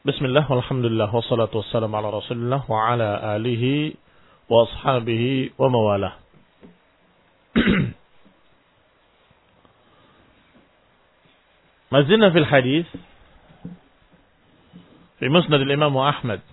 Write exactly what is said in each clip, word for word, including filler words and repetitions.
Bismillah, walhamdulillah, wassalatu wassalamu ala rasulillah wa ala alihi wa ashabihi wa mawalah. Mazilna fil hadis fi musnad al-imam Ahmad.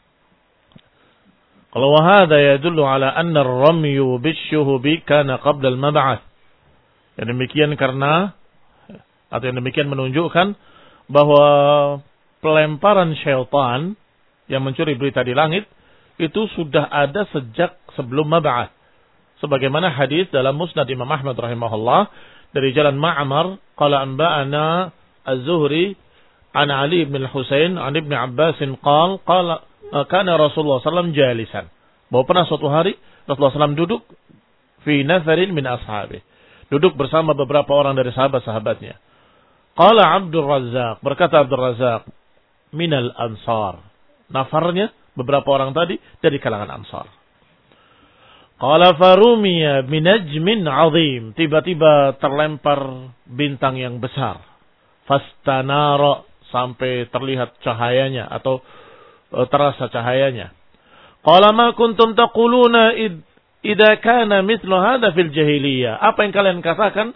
Qala wa hadha yadullu ala anna ar-ramyu bish-shuhubi kana qabla al-mab'ath. Yang demikian karena atau yang demikian menunjukkan bahwa pelemparan syaitan yang mencuri berita di langit itu sudah ada sejak sebelum mab'ath. Sebagaimana hadis dalam Musnad Imam Ahmad rahimahullah dari jalan Ma'mar qala anba'ana Az-Zuhri an Ali bin Husain an Ibn Abbas qala qala kana Rasulullah sallallahu alaihi wasallam jalisan. Bahwa pernah suatu hari Rasulullah sallallahu alaihi wasallam duduk fi nafarin min ashabi. Duduk bersama beberapa orang dari sahabat-sahabatnya. Qala Abdul Razzaq, berkata Abdul Razzaq, minal ansar. Nafarnya beberapa orang tadi dari kalangan ansar. Qala farumiya binajmin azim. Tiba-tiba terlempar bintang yang besar. Fastanara, sampai terlihat cahayanya atau terasa cahayanya. Qala ma kuntum taquluna id idza kana mithlu hadha fil jahiliyah. Apa yang kalian katakan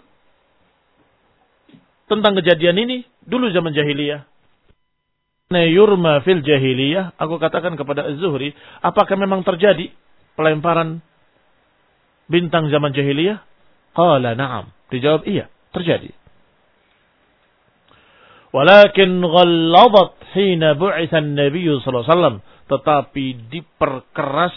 tentang kejadian ini dulu zaman jahiliyah? Yurma fil jahiliyah, aku katakan kepada Az-Zuhri, apakah memang terjadi pelemparan bintang zaman jahiliyah? Qala na'am, dijawab iya, terjadi. Walakin ghalladat hina bu'itha an-nabiy sallallahu alaihi wasallam, tetapi diperkeras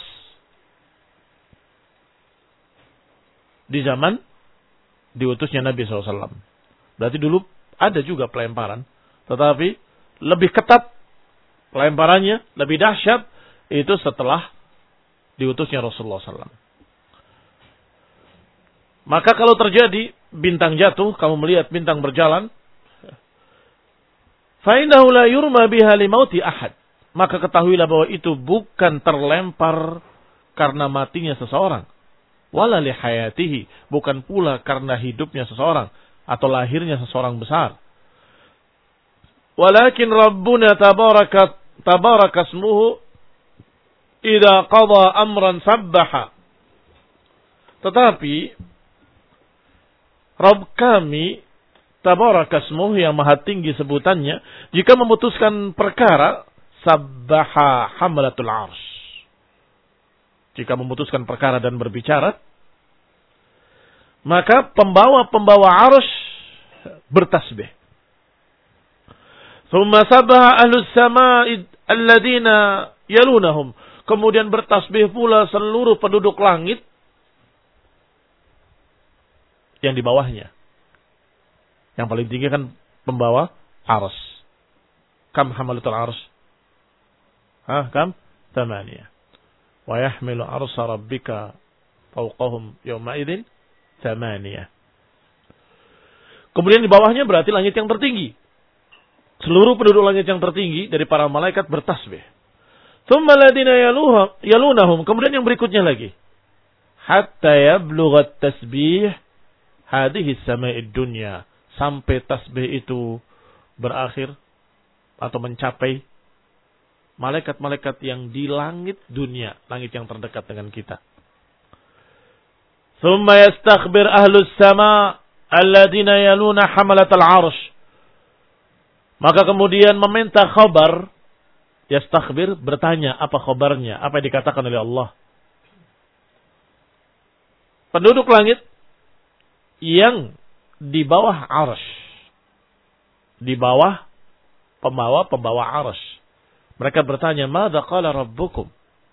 di zaman diutusnya Nabi sallallahu alaihi wasallam. Berarti dulu ada juga pelemparan, tetapi lebih ketat pelemparannya, lebih dahsyat itu setelah diutusnya Rasulullah sallallahu alaihi wasallam. Maka kalau terjadi bintang jatuh, kamu melihat bintang berjalan, fa innahu la yurma biha li mauti ahad. Maka ketahuilah bahwa itu bukan terlempar karena matinya seseorang, wala li hayatihi, bukan pula karena hidupnya seseorang atau lahirnya seseorang besar. Walakin Rabbuna tabaraka tabaraka ismuhu idza qada amran sabbaha. Tetapi Rabb kami tabaraka ismuhu yang maha tinggi sebutannya, jika memutuskan perkara sabbaha hamlatul arsy. Jika memutuskan perkara dan berbicara, maka pembawa-pembawa arsy bertasbih. Thumma sabbaha ahlus sama'i alladhina yalunahum. Kemudian bertasbih pula seluruh penduduk langit yang di bawahnya. Yang paling tinggi kan pembawa arsy. Kam hamalatul arsy? Hah, kam? Thamaniyah. Wa yahmilu arsya rabbika fawqahum yawma idzin thamaniyah. Kemudian di bawahnya berarti langit yang tertinggi. Seluruh penduduk langit yang tertinggi dari para malaikat bertasbih. Tsumma alladziina yalunahum, kemudian yang berikutnya lagi. Hatta yablugha at-tasbih hadhihi as-sama'id dunya, sampai tasbih itu berakhir atau mencapai malaikat-malaikat yang di langit dunia, langit yang terdekat dengan kita. Tsumma yastakhbir ahlus sama' alladziina yaluna hamalatal 'arsy. Maka kemudian meminta khabar, yastakhbir, bertanya apa khabarnya, apa yang dikatakan oleh Allah. Penduduk langit yang di bawah arsy, di bawah pembawa-pembawa arsy. Mereka bertanya, "Madza qala rabbukum?"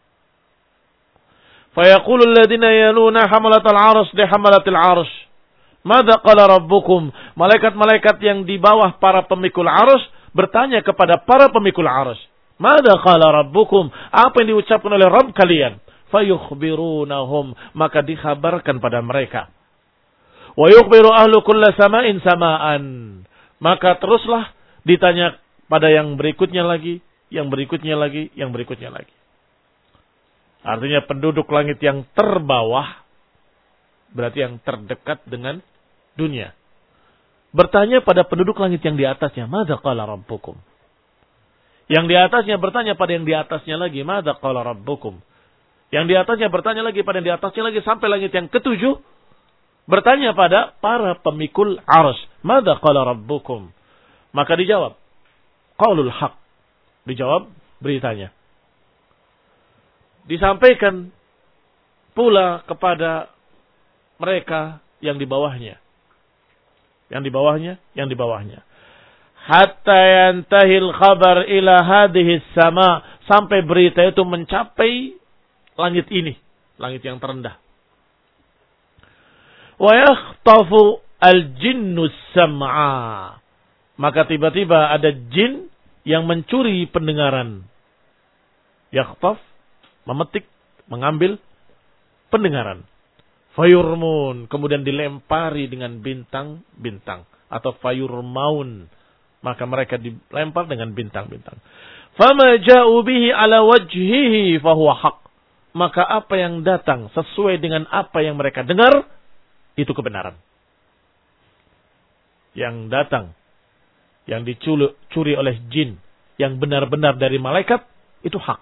Fayaqulu alladziina yaluna hamalatal arsy li hamalatil arsy, "Madza qala rabbukum?" Malaikat-malaikat yang di bawah para pemikul arsy bertanya kepada para pemikul arsy, "Madza qala rabbukum?" Apa yang diucapkan oleh Rabb kalian? Fayukhbirunahum, maka dikhabarkan pada mereka. Wa yukhbiru ahlu kulli sama'in sama'an. Maka teruslah ditanya pada yang berikutnya lagi, yang berikutnya lagi, yang berikutnya lagi. Artinya penduduk langit yang terbawah berarti yang terdekat dengan dunia. Bertanya pada penduduk langit yang di atasnya, "Madza qala rabbukum?" Yang di atasnya bertanya pada yang di atasnya lagi, madza qala rabbukum. Yang di atasnya bertanya lagi pada yang di atasnya lagi sampai langit yang ketujuh. Bertanya pada para pemikul arsy, madza qala rabbukum. Maka dijawab, qaulul haq. Dijawab beritanya. Disampaikan pula kepada mereka yang di bawahnya. Yang di bawahnya, yang di bawahnya. Hatta yantahil khabar ila hadhihi sama, sampai berita itu mencapai langit ini, langit yang terendah. Wa yakhtafu al-jinnu sam'a. Maka tiba-tiba ada jin yang mencuri pendengaran. Yakhtaf, memetik, mengambil pendengaran. Fayurmun, kemudian dilempari dengan bintang-bintang. Atau fayurmaun, maka mereka dilempar dengan bintang-bintang. Fama ja'u bihi ala wajhihi fahuwa haq. Maka apa yang datang sesuai dengan apa yang mereka dengar, itu kebenaran. Yang datang, yang dicuri oleh jin, yang benar-benar dari malaikat, itu hak.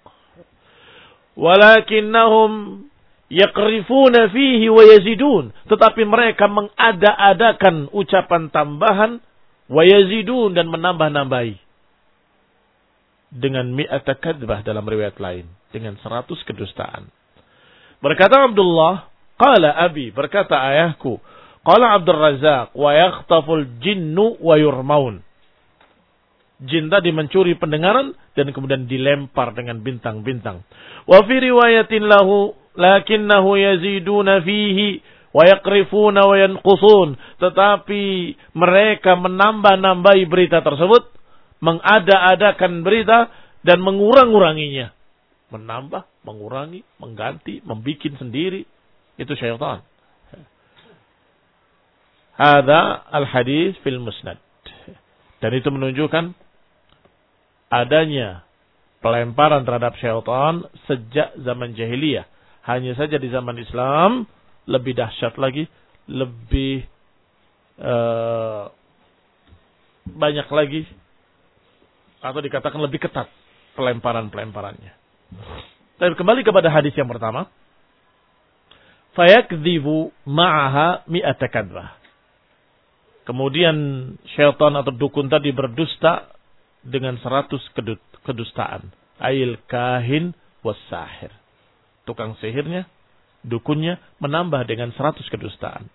Walakinnahum yaqrifuna fihi wa yazidun. Tetapi mereka mengada-adakan ucapan tambahan, wa yazidun, dan menambah-nambahi. Dengan mi'ata kadzbah dalam riwayat lain. Dengan seratus kedustaan. Berkata Abdullah, qala abi, berkata ayahku, qala Abdul Razak, wa yakhtaful jinnu wa yurmaun. Jin tadi mencuri pendengaran dan kemudian dilempar dengan bintang-bintang. Wa fi riwayatin lahu lakinnahu yaziduna fihi wa yaqrifuna wa yanqusun. Tetapi mereka menambah-nambahi berita tersebut, mengada-adakan berita dan mengurang-uranginya. Menambah, mengurangi, mengganti, membikin sendiri. Itu syaitan. Hadza al-hadis fil musnad. Dan itu menunjukkan adanya pelemparan terhadap syaitan sejak zaman jahiliyah. Hanya saja di zaman Islam lebih dahsyat lagi, lebih uh, banyak lagi, atau dikatakan lebih ketat pelemparan-pelemparannya. Dan kembali kepada hadis yang pertama, fayakdzibu ma'aha mi'ata kadzbah. Kemudian syaitan atau dukun tadi berdusta dengan seratus kedustaan. Ail kahin was sahir. Tukang sihirnya, dukunnya menambah dengan seratus kedustaan.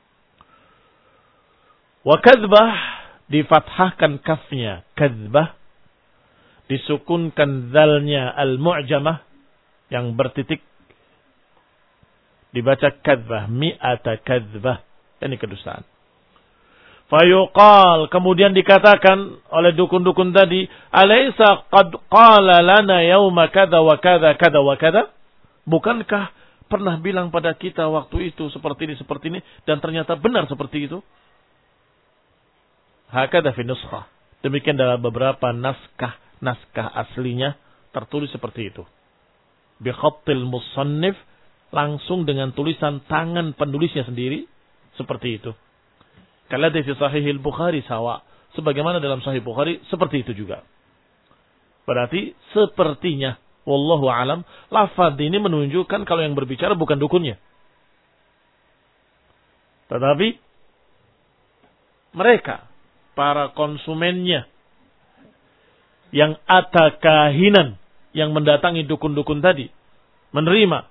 Wa kadzbah, difathahkan kafnya, kadzbah. Disukunkan dzalnya al-mu'jamah yang bertitik. Dibaca kadzbah, mi'ata kadzbah. Ini kedustaan. Fayuqal, kemudian dikatakan oleh dukun-dukun tadi, alaysa qad qala lana yawma kada wa kada kada wa kada? Bukankah pernah bilang pada kita waktu itu seperti ini seperti ini dan ternyata benar seperti itu? Hakada fi nuskhah. Demikian dalam beberapa naskah naskah aslinya tertulis seperti itu. Bi khattil musannif, langsung dengan tulisan tangan penulisnya sendiri seperti itu. Kalau di Sahih Bukhari sawa, sebagaimana dalam Sahih Bukhari seperti itu juga. Berarti sepertinya, wallahu alam, lafaz ini menunjukkan kalau yang berbicara bukan dukunnya, tetapi mereka, para konsumennya, yang atakahinan, yang mendatangi dukun-dukun tadi, menerima.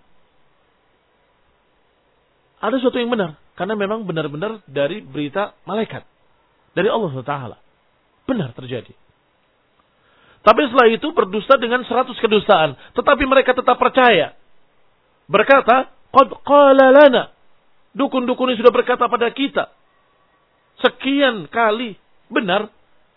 Ada sesuatu yang benar. Karena memang benar-benar dari berita malaikat. Dari Allah subhanahu wa taala. Benar terjadi. Tapi setelah itu berdusta dengan seratus kedustaan. Tetapi mereka tetap percaya. Berkata, qad qala lana. Dukun-dukun ini sudah berkata pada kita. Sekian kali benar.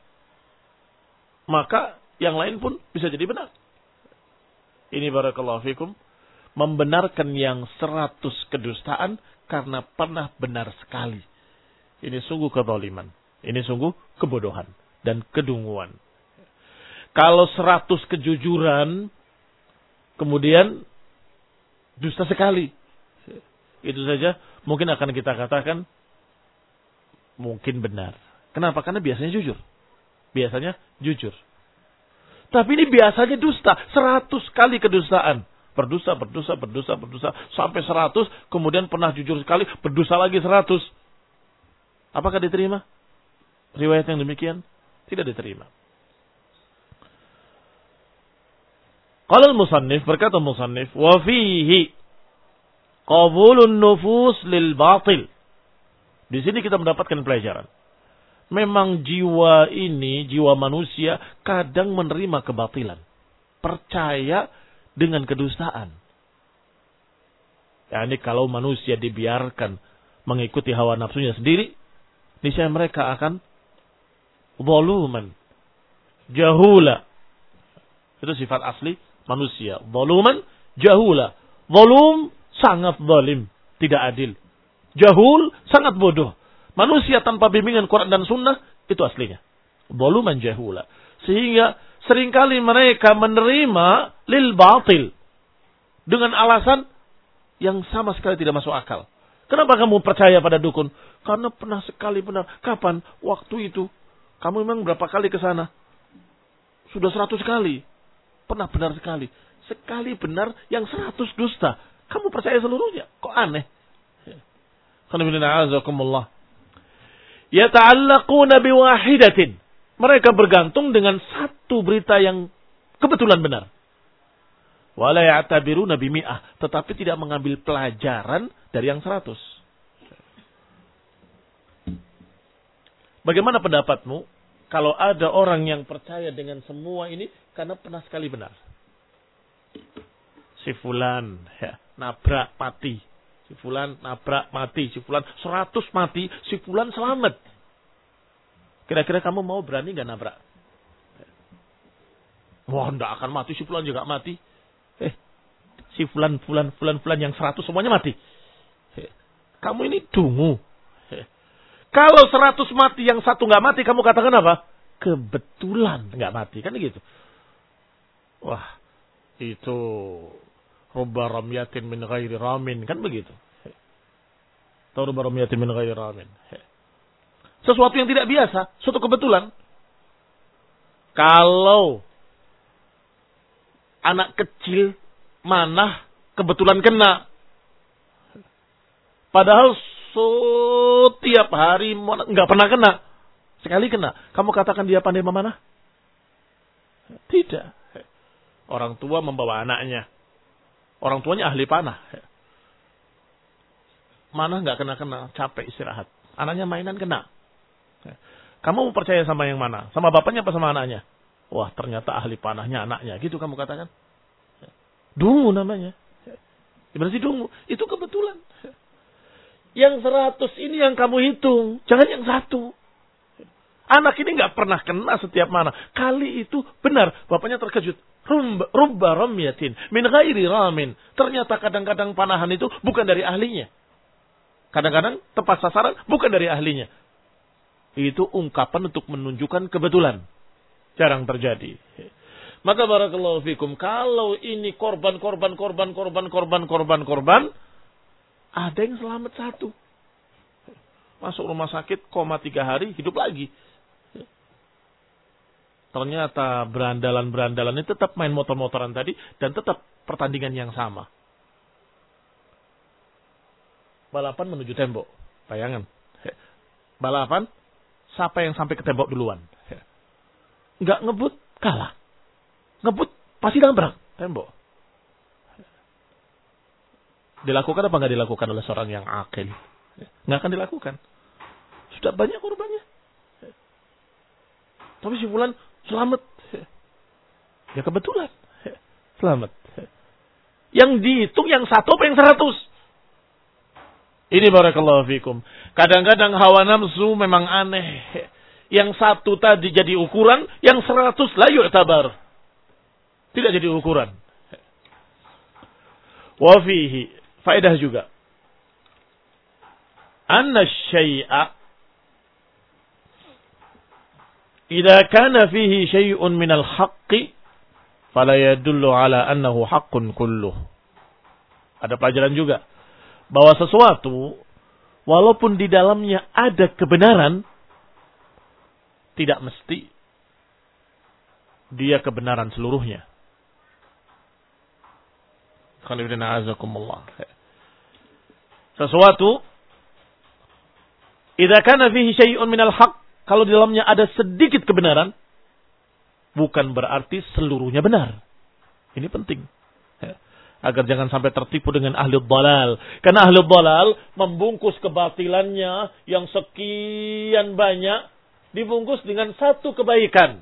Maka yang lain pun bisa jadi benar. Ini barakallahu fikum. Membenarkan yang seratus kedustaan karena pernah benar sekali. Ini sungguh kezaliman. Ini sungguh kebodohan dan kedunguan. Kalau seratus kejujuran, kemudian dusta sekali. Itu saja mungkin akan kita katakan mungkin benar. Kenapa? Karena biasanya jujur. Biasanya jujur. Tapi ini biasanya dusta. Seratus kali kedustaan. Berdosa, berdosa, berdosa, berdosa. Sampai seratus. Kemudian pernah jujur sekali. Berdosa lagi seratus. Apakah diterima? Riwayat yang demikian? Tidak diterima. Qala al-musannif, berkata musannif, wa fihi qabulun nufus lil batil. Di sini kita mendapatkan pelajaran. Memang jiwa ini, jiwa manusia kadang menerima kebatilan. Percaya dengan kedustaan. Ya, ini kalau manusia dibiarkan mengikuti hawa nafsunya sendiri, niscaya mereka akan zaluman, jahula. Itu sifat asli manusia. Zaluman, jahula. Zalum, sangat zalim, tidak adil. Jahul, sangat bodoh. Manusia tanpa bimbingan Quran dan Sunnah, itu aslinya. Zaluman, jahula. Sehingga seringkali mereka menerima lil batil. Dengan alasan yang sama sekali tidak masuk akal. Kenapa kamu percaya pada dukun? Karena pernah sekali benar. Kapan? Waktu itu. Kamu memang berapa kali ke sana? Sudah seratus kali. Pernah benar sekali. Sekali benar yang seratus dusta. Kamu percaya seluruhnya. Kok aneh? Yata'allaquna biwahidatin. Mereka bergantung dengan satu berita yang kebetulan benar. Wala ya'tabiruna bimi'ah. Tetapi tidak mengambil pelajaran dari yang seratus. Bagaimana pendapatmu kalau ada orang yang percaya dengan semua ini karena pernah sekali benar? Si fulan ya, nabrak mati. Si fulan nabrak mati. Si fulan seratus mati. Si fulan selamat. Kira-kira kamu mau berani gak nabrak? Wah, enggak akan mati. Si fulan juga mati. Eh, si fulan, fulan, fulan, fulan yang seratus semuanya mati. Eh, kamu ini dungu. Eh, kalau seratus mati yang satu gak mati, kamu katakan apa? Kebetulan gak mati. Kan gitu. Wah, itu rubba ramyatin min ghairi ramin. Kan begitu. Tahu rubba ramyatin min ghairi ramin. Sesuatu yang tidak biasa. Suatu kebetulan. Kalau anak kecil manah kebetulan kena. Padahal setiap hari nggak pernah kena. Sekali kena. Kamu katakan dia pandai memanah? Tidak. Orang tua membawa anaknya. Orang tuanya ahli panah. Manah nggak kena-kena. Capek istirahat. Anaknya mainan kena. Kamu mau percaya sama yang mana? Sama bapaknya apa sama anaknya? Wah, ternyata ahli panahnya anaknya. Gitu kamu katakan. Dungu namanya. Gimana sih dungu? Itu kebetulan. Yang seratus ini yang kamu hitung. Jangan yang satu. Anak ini nggak pernah kena setiap mana. Kali itu benar. Bapaknya terkejut. Rubba ramyatin min ghairi ramin. Ternyata kadang-kadang panahan itu bukan dari ahlinya. Kadang-kadang tepat sasaran bukan dari ahlinya. Itu ungkapan untuk menunjukkan kebetulan. Jarang terjadi. Maka barakallahu fikum. Kalau ini korban, korban, korban, korban, korban, korban, korban. Ada yang selamat satu. Masuk rumah sakit, koma tiga hari, hidup lagi. Ternyata berandalan-berandalan ini tetap main motor-motoran tadi. Dan tetap pertandingan yang sama. Balapan menuju tembok. Bayangan. Balapan. Siapa yang sampai ke tembok duluan? Enggak ngebut, kalah. Ngebut, pasti nabrak tembok. Dilakukan apa enggak dilakukan oleh seorang yang akil? Enggak akan dilakukan. Sudah banyak korbannya. Tapi si fulan selamat. Ya kebetulan. Selamat. Yang dihitung yang satu apa yang seratus? Ini barakallahu fikum. Kadang-kadang hawa nafsu memang aneh. Yang satu tadi jadi ukuran, yang seratus la yu'tabar. Tidak jadi ukuran. Wa fihi, faedah juga. Anna syai'a idza kana fihi syai'un minal haqqi fala yadullu ala annahu haqqun kulluh. Ada pelajaran juga. Bahwa sesuatu, walaupun di dalamnya ada kebenaran, tidak mesti dia kebenaran seluruhnya. Sesuatu idza kana fihi syai'un minal haqq, kalau di dalamnya ada sedikit kebenaran, bukan berarti seluruhnya benar. Ini penting. Agar jangan sampai tertipu dengan ahli dhalal. Karena ahli dhalal membungkus kebatilannya yang sekian banyak, dibungkus dengan satu kebaikan.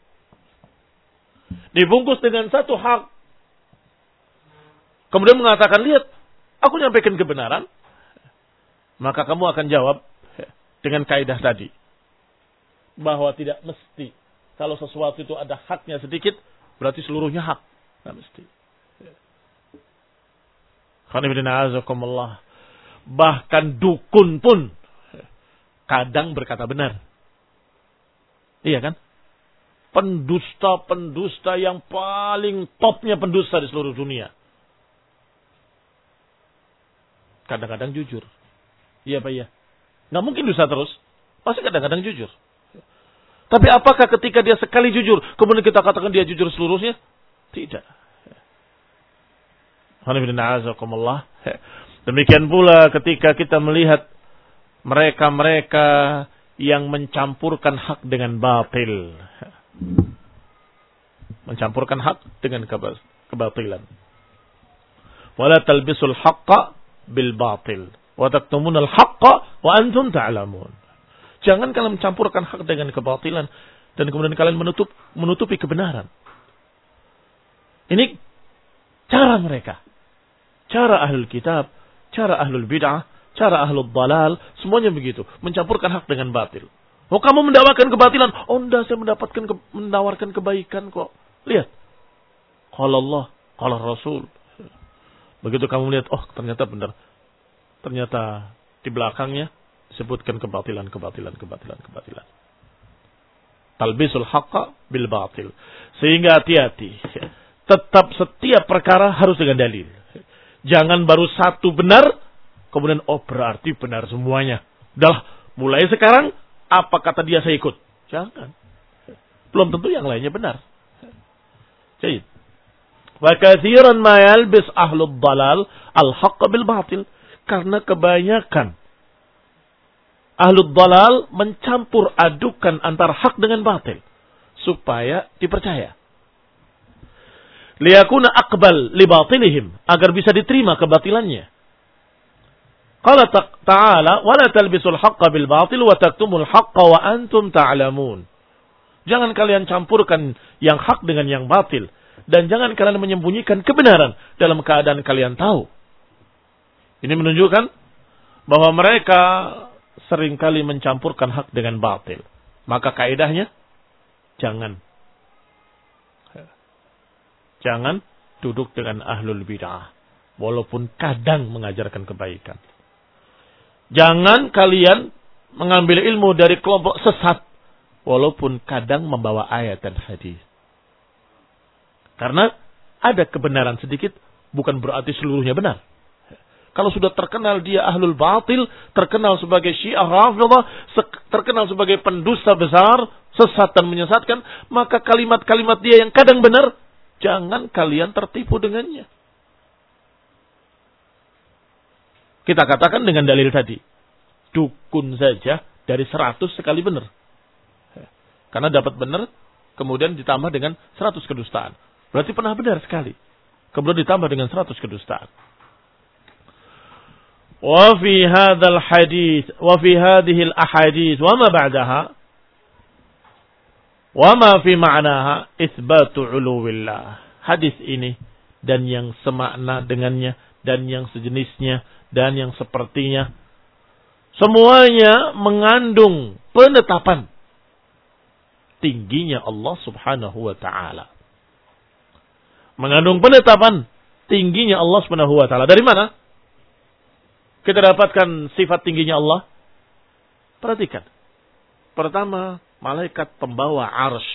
Dibungkus dengan satu hak. Kemudian mengatakan, lihat, aku nyampaikan kebenaran. Maka kamu akan jawab dengan kaidah tadi. Bahwa tidak mesti. Kalau sesuatu itu ada haknya sedikit, berarti seluruhnya hak. Tidak mesti. Bahkan dukun pun kadang berkata benar. Iya kan? Pendusta-pendusta yang paling topnya pendusta di seluruh dunia. Kadang-kadang jujur. Iya Pak, iya. Nggak mungkin dusta terus. Pasti kadang-kadang jujur. Tapi apakah ketika dia sekali jujur, kemudian kita katakan dia jujur seluruhnya? Tidak. Demikian pula ketika kita melihat mereka-mereka yang mencampurkan hak dengan batil. Mencampurkan hak dengan kebatilan. Wala talbisul haqqa bil batil wa taktumunal haqqa wa antum ta'lamun. Jangan kalian mencampurkan hak dengan kebatilan dan kemudian kalian menutup menutupi kebenaran. Ini cara mereka. Cara ahlul kitab, cara ahlul bid'ah, cara ahlul dalal, semuanya begitu. Mencampurkan hak dengan batil. Oh, kamu mendakwakan kebatilan. Oh, enggak, saya mendapatkan ke, menawarkan kebaikan kok. Lihat. Qala Allah, qala Rasul. Begitu kamu melihat, oh ternyata benar. Ternyata di belakangnya disebutkan kebatilan, kebatilan, kebatilan, kebatilan. Talbisul haqqa bil batil. Sehingga hati-hati. Tetap setiap perkara harus dengan dalil. Jangan baru satu benar, kemudian oh berarti benar semuanya. Dah, mulai sekarang apa kata dia saya ikut. Jangan. Belum tentu yang lainnya benar. Jadi, wa katsiran ma yalbis ahlud dalal al-haqq bil batil. Karena kebanyakan ahlud dalal mencampur adukan antara hak dengan batil supaya dipercaya. Liyakuna aqbal li batilihim, agar bisa diterima kebatilannya. Qala ta'ala wa la talbisul haqqo bil batil wa taktumul haqqo wa antum ta'lamun. Jangan kalian campurkan yang hak dengan yang batil dan jangan kalian menyembunyikan kebenaran dalam keadaan kalian tahu. Ini menunjukkan bahwa mereka seringkali mencampurkan hak dengan batil. Maka kaidahnya jangan Jangan duduk dengan ahlul bid'ah. Walaupun kadang mengajarkan kebaikan. Jangan kalian mengambil ilmu dari kelompok sesat. Walaupun kadang membawa ayat dan hadis. Karena ada kebenaran sedikit. Bukan berarti seluruhnya benar. Kalau sudah terkenal dia ahlul batil. Terkenal sebagai syiah rafidah. Terkenal sebagai pendusta besar. Sesat dan menyesatkan. Maka kalimat-kalimat dia yang kadang benar. Jangan kalian tertipu dengannya. Kita katakan dengan dalil tadi. Dukun saja dari seratus sekali benar. Karena dapat benar, kemudian ditambah dengan seratus kedustaan. Berarti pernah benar sekali. Kemudian ditambah dengan seratus kedustaan. Wa fi hadzal hadits, wa fi hadhihi al-ahadits, wa ma ba'daha, wa ma fi ma'naha itsbatu 'uluwillah. Hadis ini dan yang semakna dengannya dan yang sejenisnya dan yang sepertinya semuanya mengandung penetapan tingginya Allah Subhanahu wa taala. Mengandung penetapan tingginya Allah Subhanahu wa taala. Dari mana kita dapatkan sifat tingginya Allah? Perhatikan. Pertama, malaikat pembawa arsy.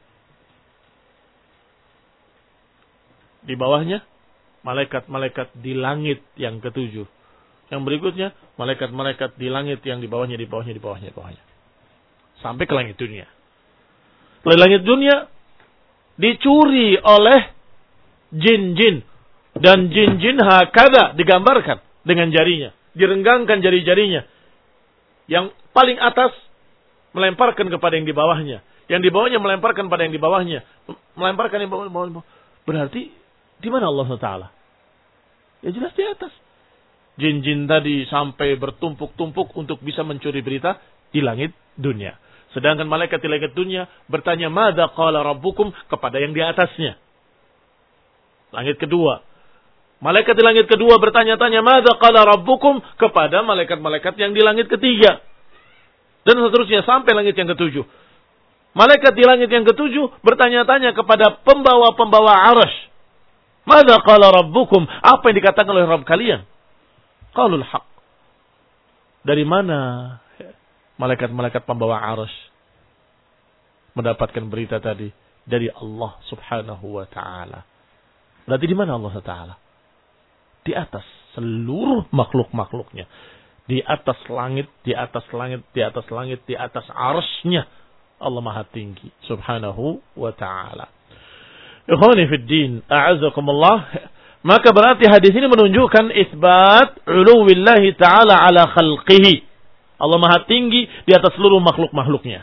Di bawahnya, malaikat-malaikat di langit yang ketujuh. Yang berikutnya, malaikat-malaikat di langit yang di bawahnya, di bawahnya, di bawahnya, di bawahnya. Sampai ke langit dunia. Dari langit dunia, dicuri oleh jin-jin. Dan jin-jin hakada digambarkan dengan jarinya. Direnggangkan jari-jarinya. Yang paling atas melemparkan kepada yang di bawahnya. Yang di bawahnya melemparkan pada yang di bawahnya. Melemparkan yang bawah, bawah, bawah. Berarti di mana Allah subhanahu wa taala? Ya jelas di atas. Jin-jin tadi sampai bertumpuk-tumpuk untuk bisa mencuri berita di langit dunia. Sedangkan malaikat di langit dunia bertanya, "Madza qala rabbukum?" kepada yang di atasnya. Langit kedua. Malaikat di langit kedua bertanya-tanya, "Madza qala rabbukum?" kepada malaikat-malaikat yang di langit ketiga. Dan seterusnya sampai langit yang ketujuh. Malaikat di langit yang ketujuh bertanya-tanya kepada pembawa-pembawa arasy. "Madza qala rabbukum?" Apa yang dikatakan oleh Rabb kalian? Qalul haq. Dari mana malaikat-malaikat pembawa arasy mendapatkan berita tadi? Dari Allah subhanahu wa ta'ala. Berarti di mana Allah subhanahu wa ta'ala? Di atas seluruh makhluk-makhluknya. Di atas langit, di atas langit, di atas langit, di atas arsy-Nya. Allah Maha Tinggi subhanahu wa ta'ala. Ikhwani fid din, a'azakumullah. Maka berarti hadis ini menunjukkan isbat uluwillahi ta'ala ala khalqihi. Allah Maha Tinggi di atas seluruh makhluk-makhluknya.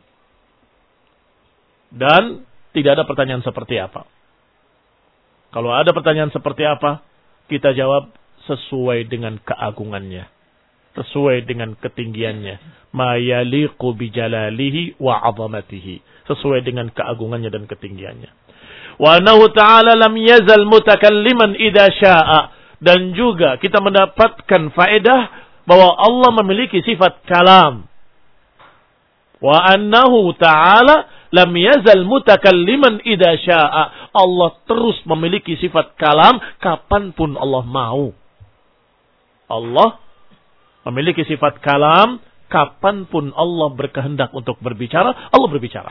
Dan tidak ada pertanyaan seperti apa. Kalau ada pertanyaan seperti apa, kita jawab sesuai dengan keagungannya. Sesuai dengan ketinggiannya. Ma yaliqu bijalalihi wa 'azamatihi. Sesuai dengan keagungannya dan ketinggiannya. Wa annahu ta'ala lam yazal mutakalliman idza syaa. Dan juga kita mendapatkan faedah bahwa Allah memiliki sifat kalam. Wa annahu ta'ala lam yazal mutakalliman idza syaa. Allah terus memiliki sifat kalam kapanpun Allah mau. Allah memiliki sifat kalam kapanpun Allah berkehendak untuk berbicara, Allah berbicara.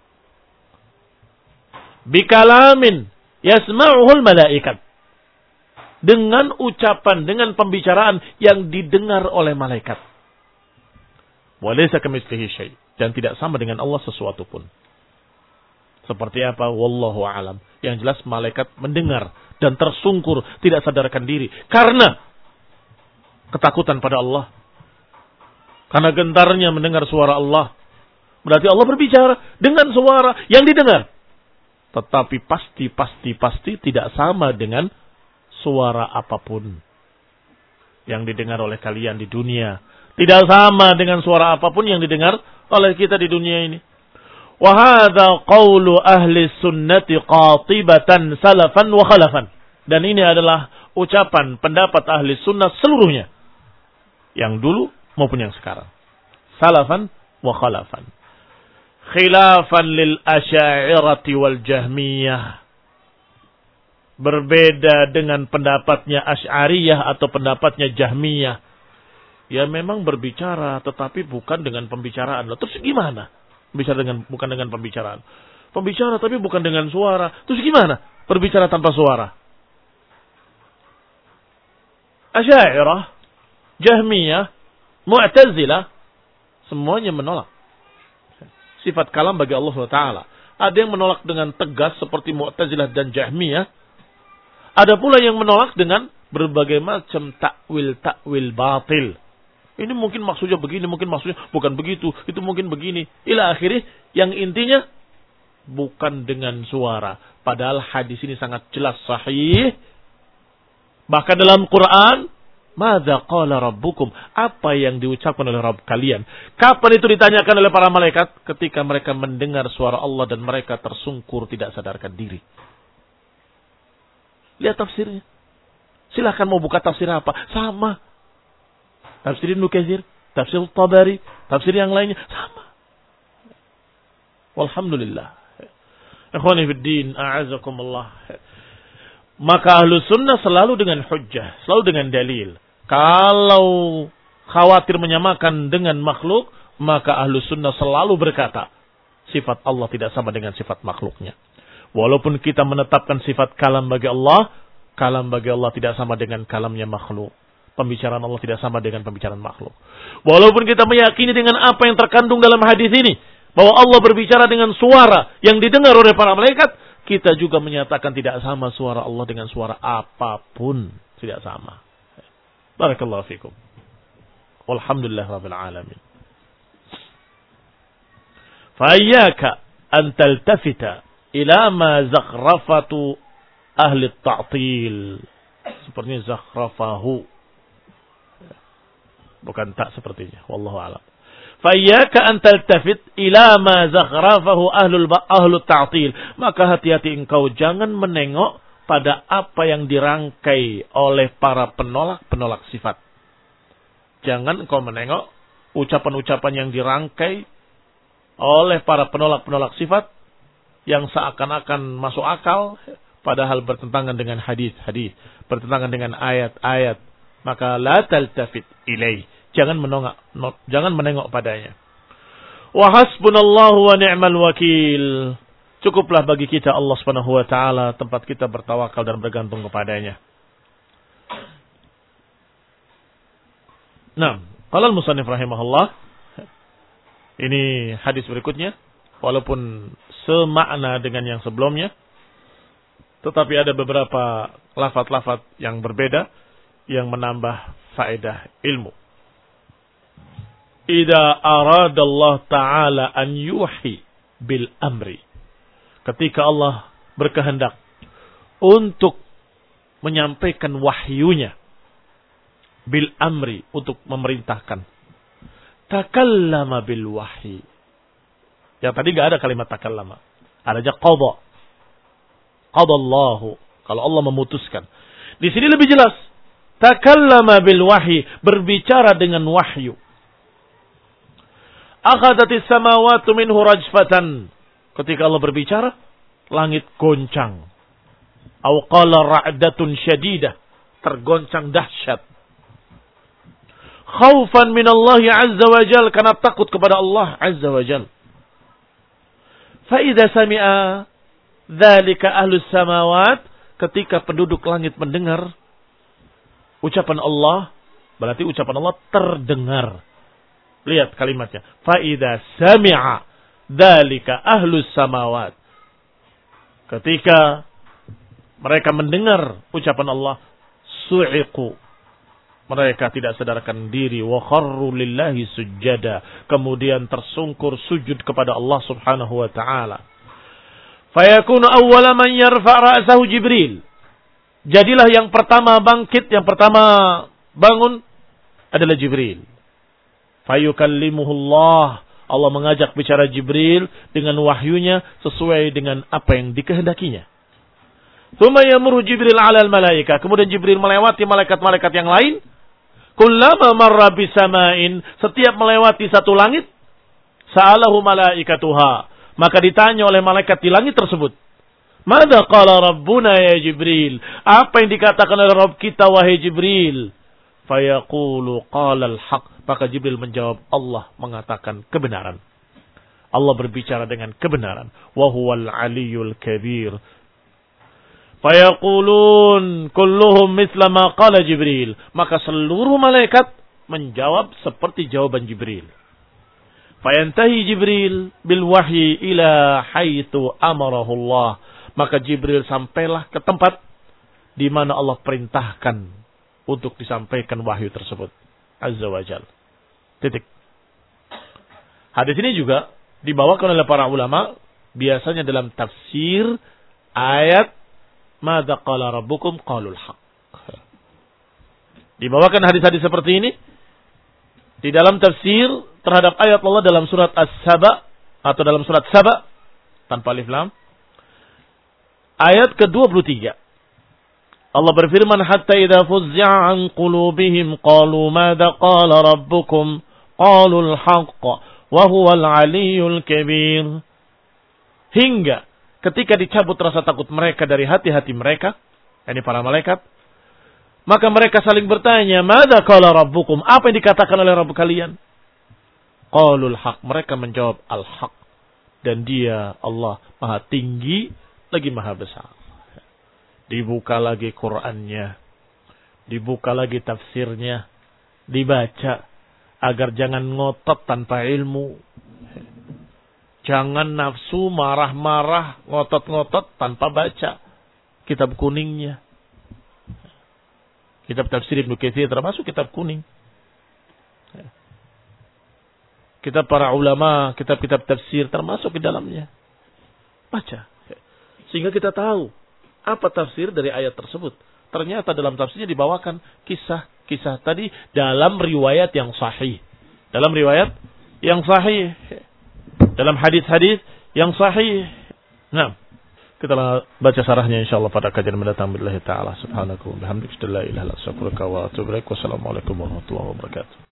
Bikalamin yasma'uhul malaikat. Dengan ucapan, dengan pembicaraan yang didengar oleh malaikat. Walaysa kamitslihi syai'. Dan tidak sama dengan Allah sesuatu pun. Seperti apa? Wallahu a'lam. Yang jelas malaikat mendengar dan tersungkur, tidak sadarkan diri. Karena ketakutan pada Allah. Karena gentarnya mendengar suara Allah. Berarti Allah berbicara dengan suara yang didengar. Tetapi pasti, pasti, pasti tidak sama dengan suara apapun yang didengar oleh kalian di dunia. Tidak sama dengan suara apapun yang didengar oleh kita di dunia ini. Wa hadza qaulu ahli sunnati qatibatan salafan wa khalafan. Dan ini adalah ucapan pendapat ahli sunnah seluruhnya. Yang dulu maupun yang sekarang. Salafan wa khalafan. Khilafan lil asy'ariyati wal jahmiyah. Berbeda dengan pendapatnya Asy'ariyah atau pendapatnya Jahmiyah. Ya memang berbicara tetapi bukan dengan pembicaraan. Terus gimana? Bicara dengan bukan dengan pembicaraan. Pembicara tapi bukan dengan suara. Terus gimana? Berbicara tanpa suara. Asy'ariyah, Jahmiyah, Mu'tazilah semuanya menolak sifat kalam bagi Allah subhanahu wa taala. Ada yang menolak dengan tegas seperti Mu'tazilah dan Jahmiyah. Ada pula yang menolak dengan berbagai macam takwil-takwil batil. Ini mungkin maksudnya begini, mungkin maksudnya bukan begitu, itu mungkin begini. Ila akhirih yang intinya bukan dengan suara. Padahal hadis ini sangat jelas sahih. Bahkan dalam Quran, madza qala rabbukum? Apa yang diucapkan oleh Rabb kalian? Kapan itu ditanyakan oleh para malaikat? Ketika mereka mendengar suara Allah dan mereka tersungkur tidak sadarkan diri. Lihat tafsirnya. Silahkan mau buka tafsir apa. Sama. Tafsir Ibnu Katsir, tafsir Tabari, tafsir yang lainnya. Sama. Walhamdulillah. Ikhwani fiddin, a'azakumullah. Maka ahlu sunnah selalu dengan hujjah. Selalu dengan dalil. Kalau khawatir menyamakan dengan makhluk, maka ahlu sunnah selalu berkata, sifat Allah tidak sama dengan sifat makhluknya. Walaupun kita menetapkan sifat kalam bagi Allah, kalam bagi Allah tidak sama dengan kalamnya makhluk. Pembicaraan Allah tidak sama dengan pembicaraan makhluk. Walaupun kita meyakini dengan apa yang terkandung dalam hadis ini, bahwa Allah berbicara dengan suara yang didengar oleh para malaikat, kita juga menyatakan tidak sama suara Allah dengan suara apapun. Tidak sama. Barakallahu fikum. Walhamdulillah rabbil alamin. Fa'iyyaka an taltafita ila ma zakhrafatu ahli ta'til. Sepertinya zakhrafahu. Bukan tak sepertinya. Wallahu a'lam. Fa'iyyaka an taltafit ila ma zakhrafahu ahlul ahlul ta'til. Maka hati-hati engkau jangan menengok pada apa yang dirangkai oleh para penolak-penolak sifat. Jangan engkau menengok ucapan-ucapan yang dirangkai oleh para penolak-penolak sifat yang seakan-akan masuk akal padahal bertentangan dengan hadis-hadis, bertentangan dengan ayat-ayat. Maka la taltafit ilaih. Jangan menengok, jangan menengok padanya. Wa hasbunallahu wa ni'mal wakil. Cukuplah bagi kita Allah Subhanahu wa taala tempat kita bertawakal dan bergantung kepadanya. Nah, qala al-musannif rahimahullah. Ini hadis berikutnya walaupun semakna dengan yang sebelumnya, tetapi ada beberapa lafaz-lafaz yang berbeda yang menambah faedah ilmu. Idza arada Allah Ta'ala an yuhi bil amri. Ketika Allah berkehendak untuk menyampaikan wahyunya bil amri, untuk memerintahkan. Takallama bil wahyi. Yang tadi enggak ada kalimat takallama. Ada aja qada. Qada Allahu. Kalau Allah memutuskan. Di sini lebih jelas. Takallama bil wahyi, berbicara dengan wahyu. Akhadatis samawati minhu rajfatan. Ketika Allah berbicara, langit goncang. Aw qala ra'datun syadidah, tergoncang dahsyat. Khaufan min Allah azza wa jal, karena takut kepada Allah azza wa jal. Fa idza sami'a dzalika ahlus samawat, ketika penduduk langit mendengar ucapan Allah, berarti ucapan Allah terdengar. Lihat kalimatnya. Fa'idha sami'a dzalika ahlus samawat. Ketika mereka mendengar ucapan Allah, su'iqu. Mereka tidak sadarkan diri. Wa kharru lillahi sujjada. Kemudian tersungkur sujud kepada Allah subhanahu wa ta'ala. Fayakunu awwala man yarfa' ra'sahu Jibril. Jadilah yang pertama bangkit, yang pertama bangun adalah Jibril. Fayukallimuhullah. Allah mengajak bicara Jibril dengan wahyunya sesuai dengan apa yang dikehendakinya. Tsumma yamuru Jibril 'alal malaika. Kemudian Jibril melewati malaikat-malaikat yang lain. Kullama marra bisama'in, setiap melewati satu langit, sa'alahu malaikatuha. Maka ditanya oleh malaikat di langit tersebut. Mada qala rabbuna ya Jibril? Apa yang dikatakan oleh Rabb kita wahai Jibril? Fayaqulu qala al-haq. Maka Jibril menjawab, Allah mengatakan kebenaran. Allah berbicara dengan kebenaran. Wa huwal aliyyul kabir. Fayaqulun kulluhum mithla ma qala Jibril. Maka seluruh malaikat menjawab seperti jawaban Jibril. Fayantahi Jibril bil wahyi ila haitsu amarahu Allah. Maka Jibril sampailah ke tempat di mana Allah perintahkan untuk disampaikan wahyu tersebut. Azza wa Jalla. Titik. Hadis ini juga dibawakan oleh para ulama biasanya dalam tafsir ayat madza qala rabbukum qalul haq. Dibawakan hadis-hadis seperti ini di dalam tafsir terhadap ayat Allah dalam surat As-Saba atau dalam surat Saba tanpa alif lam. Ayat ke dua puluh tiga. Allah berfirman, hatta idza fuzzi'a an qulubihim qalu madza qala rabbukum qalu al-haqq wa huwa al-'aliyyul kabir. Hingga ketika dicabut rasa takut mereka dari hati-hati mereka, yakni para malaikat, maka mereka saling bertanya, madza qala rabbukum? Apa yang dikatakan oleh Rabb kalian? Qalu al-haqq. Mereka menjawab al-haqq. Dan dia Allah Maha tinggi lagi Maha besar. Dibuka lagi Qur'annya, dibuka lagi tafsirnya, dibaca agar jangan ngotot tanpa ilmu. Jangan nafsu marah-marah, ngotot-ngotot tanpa baca kitab kuningnya. Kitab tafsir Ibnu Katsir termasuk kitab kuning. Kitab para ulama, kitab-kitab tafsir termasuk di dalamnya. Baca. Sehingga kita tahu apa tafsir dari ayat tersebut. Ternyata dalam tafsirnya dibawakan kisah-kisah tadi dalam riwayat yang sahih. Dalam riwayat yang sahih. Dalam hadis-hadis yang sahih. Nah, kita baca sarahnya insyaallah pada kajian mendatang billahi taala subhanahu wa bihamdihi la ilaha illa anta astaghfiruka wa atubu ilaik. Wassalamualaikum warahmatullahi wabarakatuh.